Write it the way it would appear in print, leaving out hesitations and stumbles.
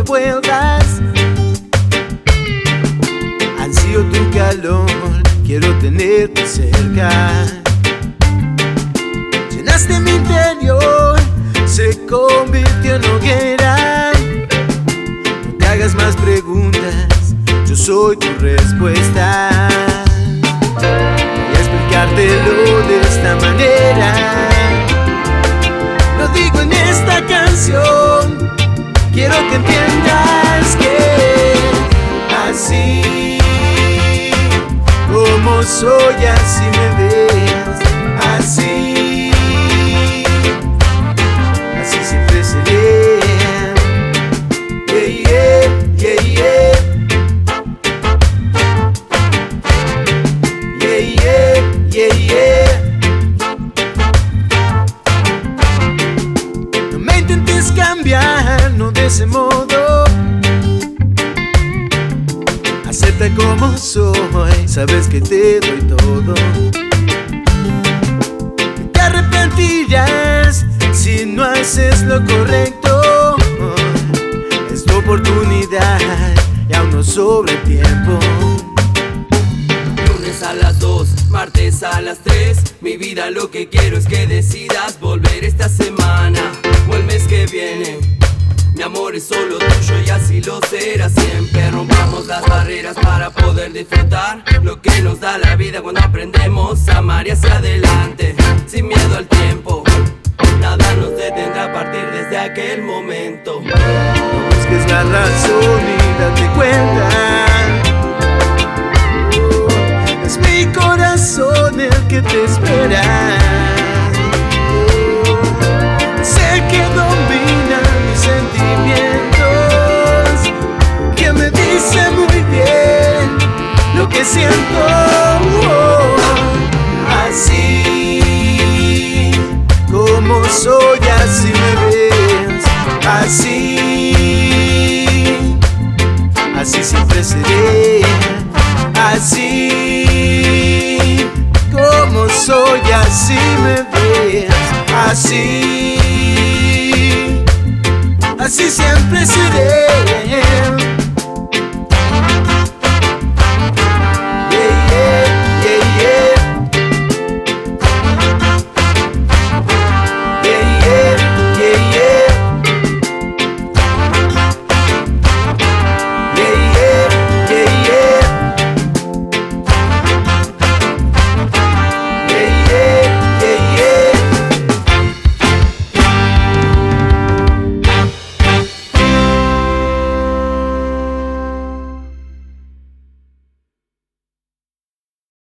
vuelvas. Ansío tu calor, quiero tenerte cerca. Llenaste mi interior, se convirtió en hoguera. No te hagas más preguntas, yo soy tu respuesta. Voy a explicártelo de esta manera. Lo digo en esta canción, quiero que entiendas que así como soy, así me ves. Así, así siempre seré. Yeah, yeah, yeah, yeah. Yeah, yeah, yeah, yeah. No me intentes cambiar, no de ese modo. Acepta como soy, sabes que te doy todo. Te arrepentirás si no haces lo correcto. Es tu oportunidad y aún no sobra el tiempo. Lunes a las 2, martes a las 3. Mi vida, lo que quiero es que decidas volver esta semana o el mes que viene. Mi amor es solo tuyo y así lo será siempre. Rompamos las barreras para poder disfrutar lo que nos da la vida cuando aprendemos a amar y hacia adelante, sin miedo al tiempo. Nada nos detendrá a partir desde aquel momento. No busques la razón y date cuenta. Es mi corazón el que te espera. Sé que domina mis sentimientos, que me dice muy bien lo que siento. Así como soy, así me ves. Así, así siempre seré. Así como soy, así me ves. Así, así siempre seré.